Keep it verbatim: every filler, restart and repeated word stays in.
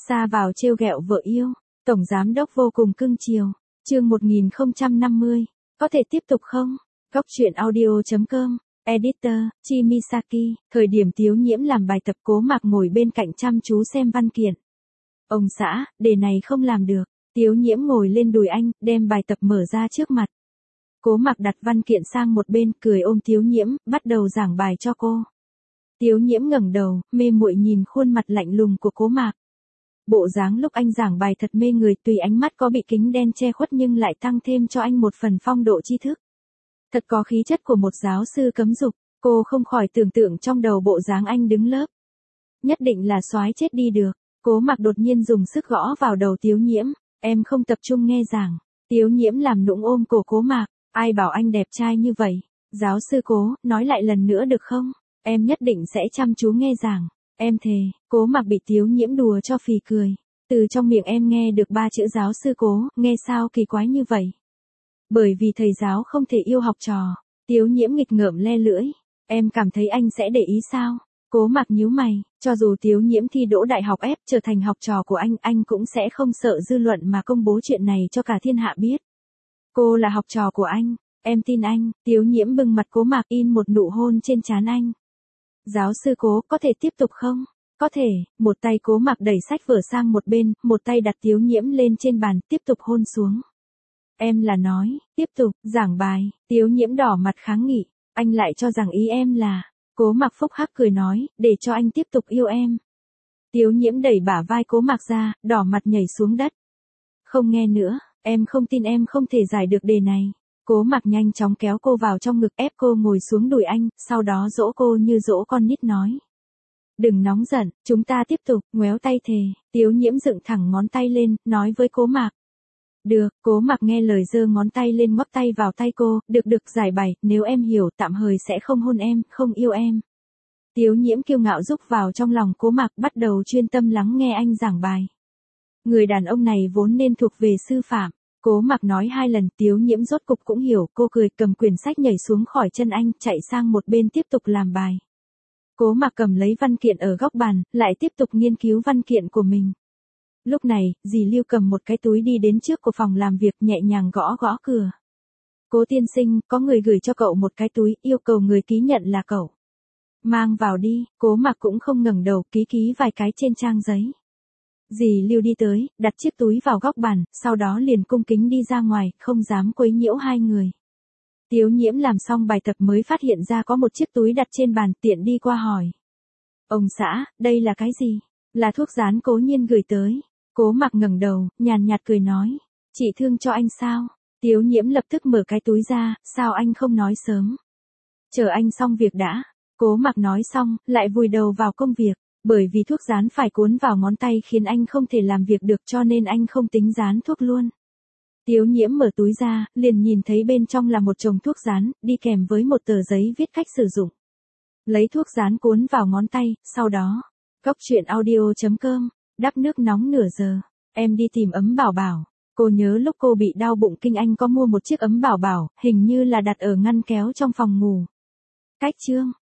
Xa vào trêu ghẹo vợ yêu, tổng giám đốc vô cùng cưng chiều. Chương một nghìn không trăm năm mươi, có thể tiếp tục không? Góc truyện audio chấm com, Editor, Chimisaki. Thời điểm Tiếu Nhiễm làm bài tập, Cố Mạc ngồi bên cạnh chăm chú xem văn kiện. Ông xã, đề này không làm được. Tiếu Nhiễm ngồi lên đùi anh, đem bài tập mở ra trước mặt. Cố Mạc đặt văn kiện sang một bên, cười ôm Tiếu Nhiễm, bắt đầu giảng bài cho cô. Tiếu Nhiễm ngẩng đầu, mê muội nhìn khuôn mặt lạnh lùng của Cố Mạc. Bộ dáng lúc anh giảng bài thật mê người, tùy ánh mắt có bị kính đen che khuất nhưng lại tăng thêm cho anh một phần phong độ tri thức. Thật có khí chất của một giáo sư cấm dục, cô không khỏi tưởng tượng trong đầu bộ dáng anh đứng lớp. Nhất định là soái chết đi được. Cố Mạc đột nhiên dùng sức gõ vào đầu Tiếu Nhiễm, em không tập trung nghe giảng. Tiếu Nhiễm làm nũng ôm cổ Cố Mạc, ai bảo anh đẹp trai như vậy. Giáo sư Cố, nói lại lần nữa được không? Em nhất định sẽ chăm chú nghe giảng. Em thề. Cố Mạc bị Tiếu Nhiễm đùa cho phì cười. Từ trong miệng em nghe được ba chữ giáo sư Cố, nghe sao kỳ quái như vậy? Bởi vì thầy giáo không thể yêu học trò. Tiếu Nhiễm nghịch ngợm le lưỡi. Em cảm thấy anh sẽ để ý sao? Cố Mạc nhíu mày, cho dù Tiếu Nhiễm thi đỗ đại học ép trở thành học trò của anh, anh cũng sẽ không sợ dư luận mà công bố chuyện này cho cả thiên hạ biết. Cô là học trò của anh, em tin anh. Tiếu Nhiễm bưng mặt Cố Mạc, in một nụ hôn trên trán anh. Giáo sư Cố, có thể tiếp tục không? Có thể. Một tay Cố Mạc đẩy sách vở sang một bên, một tay đặt Tiếu Nhiễm lên trên bàn, tiếp tục hôn xuống. Em là nói, tiếp tục, giảng bài. Tiếu Nhiễm đỏ mặt kháng nghị, anh lại cho rằng ý em là... Cố Mạc phúc hắc cười nói, để cho anh tiếp tục yêu em. Tiếu Nhiễm đẩy bả vai Cố Mạc ra, đỏ mặt nhảy xuống đất. Không nghe nữa, em không tin em không thể giải được đề này. Cố Mạc nhanh chóng kéo cô vào trong ngực, ép cô ngồi xuống đùi anh, sau đó dỗ cô như dỗ con nít nói. Đừng nóng giận, chúng ta tiếp tục, ngoéo tay thề. Tiếu Nhiễm dựng thẳng ngón tay lên, nói với Cố Mạc. Được. Cố Mạc nghe lời giơ ngón tay lên, ngoắc tay vào tay cô, được được giải bày, nếu em hiểu, tạm thời sẽ không hôn em, không yêu em. Tiếu Nhiễm kiêu ngạo rúc vào trong lòng Cố Mạc, bắt đầu chuyên tâm lắng nghe anh giảng bài. Người đàn ông này vốn nên thuộc về sư phạm. Cố Mạc nói hai lần, Tiếu Nhiễm rốt cục cũng hiểu, cô cười cầm quyển sách nhảy xuống khỏi chân anh, chạy sang một bên tiếp tục làm bài. Cố Mạc cầm lấy văn kiện ở góc bàn, lại tiếp tục nghiên cứu văn kiện của mình. Lúc này, dì Lưu cầm một cái túi đi đến trước của phòng làm việc, nhẹ nhàng gõ gõ cửa. Cố tiên sinh, có người gửi cho cậu một cái túi, yêu cầu người ký nhận là cậu. Mang vào đi. Cố Mạc cũng không ngẩng đầu, ký ký vài cái trên trang giấy. Dì Lưu đi tới, đặt chiếc túi vào góc bàn, sau đó liền cung kính đi ra ngoài, không dám quấy nhiễu hai người. Tiếu Nhiễm làm xong bài tập mới phát hiện ra có một chiếc túi đặt trên bàn, tiện đi qua hỏi. Ông xã, đây là cái gì? Là thuốc dán Cố Nhiên gửi tới. Cố Mạc ngẩng đầu, nhàn nhạt cười nói. Chị thương cho anh sao? Tiếu Nhiễm lập tức mở cái túi ra, sao anh không nói sớm? Chờ anh xong việc đã. Cố Mạc nói xong, lại vùi đầu vào công việc. Bởi vì thuốc dán phải cuốn vào ngón tay khiến anh không thể làm việc được, cho nên anh không tính dán thuốc luôn. Tiếu Nhiễm mở túi ra, liền nhìn thấy bên trong là một chồng thuốc dán, đi kèm với một tờ giấy viết cách sử dụng. Lấy thuốc dán cuốn vào ngón tay, sau đó. Góc truyện audio chấm com. Đắp nước nóng nửa giờ. Em đi tìm ấm bảo bảo. Cô nhớ lúc cô bị đau bụng kinh anh có mua một chiếc ấm bảo bảo, hình như là đặt ở ngăn kéo trong phòng ngủ. Cách chương.